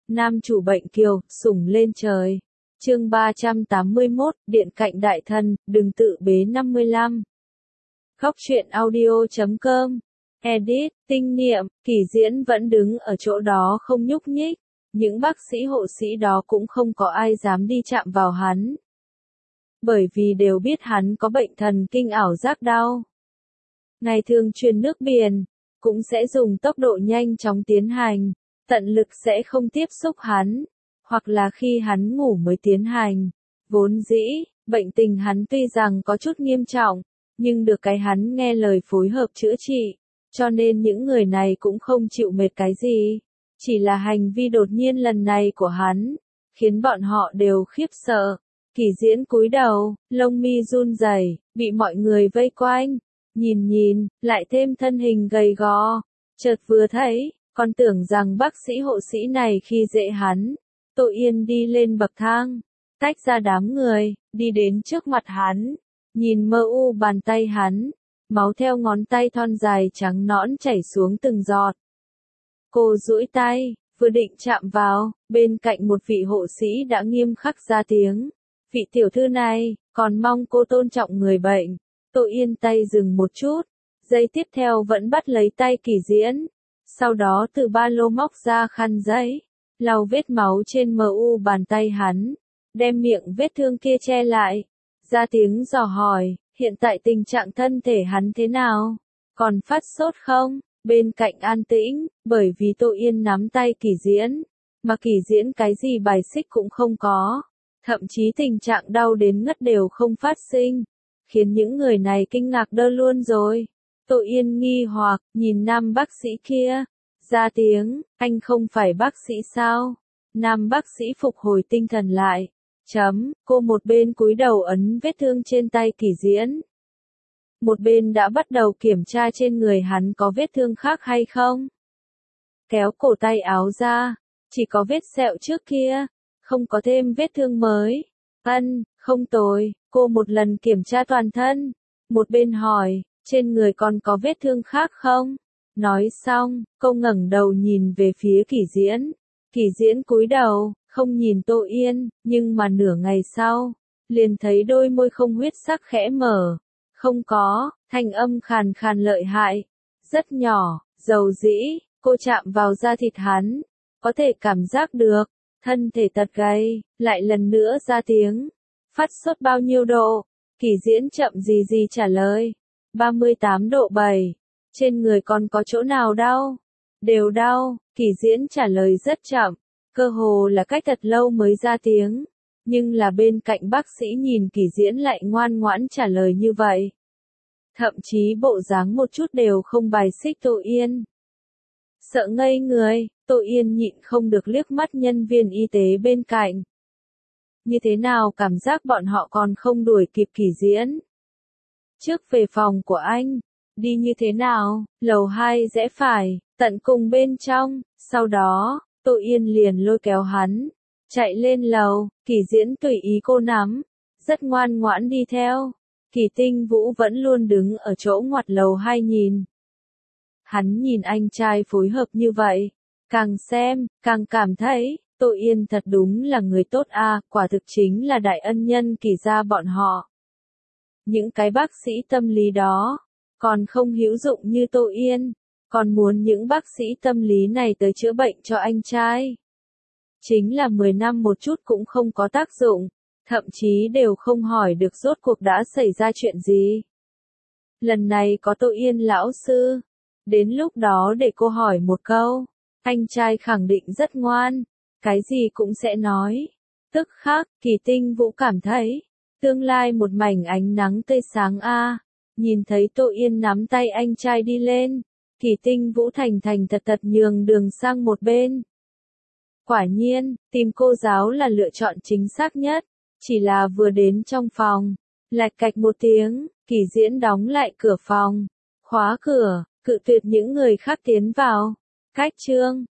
Nam chủ bệnh kiều, sủng lên trời. Chương 381, Điện cạnh đại thần, đừng tự bế 55. Khóc chuyện audio.com. Edit, tinh niệm, Kỳ Diễn vẫn đứng ở chỗ đó không nhúc nhích. Những bác sĩ hộ sĩ đó cũng không có ai dám đi chạm vào hắn. Bởi vì đều biết hắn có bệnh thần kinh ảo giác đau. Ngày thường truyền nước biển, cũng sẽ dùng tốc độ nhanh chóng tiến hành, tận lực sẽ không tiếp xúc hắn, hoặc là khi hắn ngủ mới tiến hành. Vốn dĩ, bệnh tình hắn tuy rằng có chút nghiêm trọng, nhưng được cái hắn nghe lời phối hợp chữa trị, cho nên những người này cũng không chịu mệt cái gì. Chỉ là hành vi đột nhiên lần này của hắn, khiến bọn họ đều khiếp sợ. Kỳ Diễn cúi đầu, lông mi run rẩy, bị mọi người vây quanh, nhìn, lại thêm thân hình gầy gò, chợt vừa thấy, còn tưởng rằng bác sĩ hộ sĩ này khi dễ hắn. Tô Yên đi lên bậc thang, tách ra đám người, đi đến trước mặt hắn, nhìn mơ u bàn tay hắn, máu theo ngón tay thon dài trắng nõn chảy xuống từng giọt. Cô duỗi tay, vừa định chạm vào, bên cạnh một vị hộ sĩ đã nghiêm khắc ra tiếng. Vị tiểu thư này, còn mong cô tôn trọng người bệnh. Tô Yên tay dừng một chút, giây tiếp theo vẫn bắt lấy tay Kỳ Diễn. Sau đó từ ba lô móc ra khăn giấy, lau vết máu trên mu bàn tay hắn, đem miệng vết thương kia che lại. Ra tiếng dò hỏi, hiện tại tình trạng thân thể hắn thế nào? Còn phát sốt không? Bên cạnh an tĩnh, bởi vì Tô Yên nắm tay Kỳ Diễn, mà Kỳ Diễn cái gì bài xích cũng không có. Thậm chí tình trạng đau đến ngất đều không phát sinh, khiến những người này kinh ngạc đơ luôn rồi. Tô Yên nghi hoặc, nhìn nam bác sĩ kia, ra tiếng, anh không phải bác sĩ sao? Nam bác sĩ phục hồi tinh thần lại. Cô một bên cúi đầu ấn vết thương trên tay Kỳ Diễn. Một bên đã bắt đầu kiểm tra trên người hắn có vết thương khác hay không. Kéo cổ tay áo ra, chỉ có vết sẹo trước kia, không có thêm vết thương mới. Không tồi, cô một lần kiểm tra toàn thân. Một bên hỏi, trên người còn có vết thương khác không? Nói xong, cô ngẩng đầu nhìn về phía Kỳ Diễn. Kỳ Diễn cúi đầu, không nhìn Tô Yên, nhưng mà nửa ngày sau, liền thấy đôi môi không huyết sắc khẽ mở. Không có, thanh âm khàn khàn lợi hại, rất nhỏ, dầu dĩ, cô chạm vào da thịt hắn, có thể cảm giác được, thân thể tật gầy, lại lần nữa ra tiếng. Phát sốt bao nhiêu độ? Kỳ Diễn chậm gì trả lời. 38 độ 7. Trên người còn có chỗ nào đau? Đều đau, Kỳ Diễn trả lời rất chậm, cơ hồ là cách thật lâu mới ra tiếng. Nhưng là bên cạnh bác sĩ nhìn Kỳ Diễn lại ngoan ngoãn trả lời như vậy. Thậm chí bộ dáng một chút đều không bài xích Tô Yên. Sợ ngây người, Tô Yên nhịn không được liếc mắt nhân viên y tế bên cạnh. Như thế nào cảm giác bọn họ còn không đuổi kịp Kỳ Diễn? Trước về phòng của anh, đi như thế nào? Lầu 2 rẽ phải, tận cùng bên trong, sau đó, Tô Yên liền lôi kéo hắn, chạy lên lầu. Kỳ Diễn tùy ý cô nắm, rất ngoan ngoãn đi theo. Kỳ Tinh Vũ vẫn luôn đứng ở chỗ ngoặt lầu 2 nhìn. Hắn nhìn anh trai phối hợp như vậy, càng xem, càng cảm thấy, Tô Yên thật đúng là người tốt a, quả thực chính là đại ân nhân Kỳ gia bọn họ. Những cái bác sĩ tâm lý đó, còn không hữu dụng như Tô Yên, còn muốn những bác sĩ tâm lý này tới chữa bệnh cho anh trai. Chính là 10 năm một chút cũng không có tác dụng, thậm chí đều không hỏi được rốt cuộc đã xảy ra chuyện gì. Lần này có Tô Yên lão sư, đến lúc đó để cô hỏi một câu, anh trai khẳng định rất ngoan, cái gì cũng sẽ nói. Tức khắc, Kỳ Tinh Vũ cảm thấy, tương lai một mảnh ánh nắng tươi sáng a. Nhìn thấy Tô Yên nắm tay anh trai đi lên, Kỳ Tinh Vũ thành thật nhường đường sang một bên. Quả nhiên, tìm cô giáo là lựa chọn chính xác nhất. Chỉ là vừa đến trong phòng, lạch cạch một tiếng, Kỳ Diễn đóng lại cửa phòng, khóa cửa, cự tuyệt những người khác tiến vào. Cách chương,